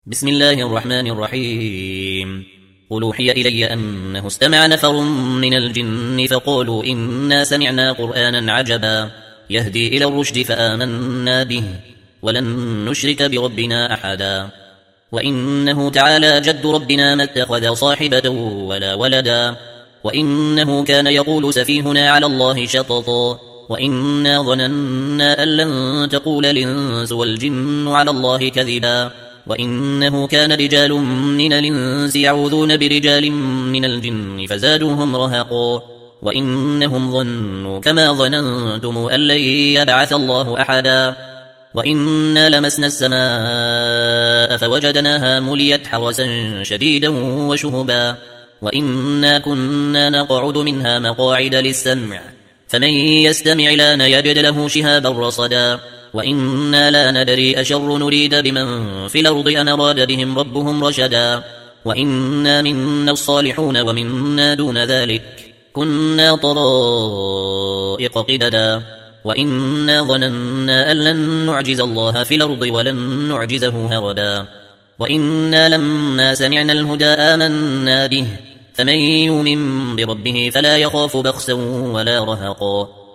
بسم الله الرحمن الرحيم. قل أوحي إلي أنه استمع نفر من الجن فقالوا إنا سمعنا قرآنا عجبا يهدي إلى الرشد فآمنا به ولن نشرك بربنا أحدا وإنه تعالى جد ربنا ما اتخذ صاحبة ولا ولدا وإنه كان يقول سفيهنا على الله شططا وإنا ظننا أن لن تقول الإنس والجن على الله كذبا وإنه كان رجال من الإنس يعوذون برجال من الجن فزادوهم رهقا وإنهم ظنوا كما ظننتم أن لن يبعث الله أحدا وإنا لمسنا السماء فوجدناها مليت حرسا شديدا وشهبا وإنا كنا نقعد منها مقاعد للسمع فمن يستمع لان يجد له شهابا رصدا وإنا لا ندري أشر نريد بمن في الأرض أن أراد بهم ربهم رشدا وإنا منا الصالحون ومنا دون ذلك كنا طرائق قددا وإنا ظننا أن لن نعجز الله في الأرض ولن نعجزه هردا وإنا لما سمعنا الهدى آمنا به فمن يؤمن بربه فلا يخاف بخسا ولا رهقا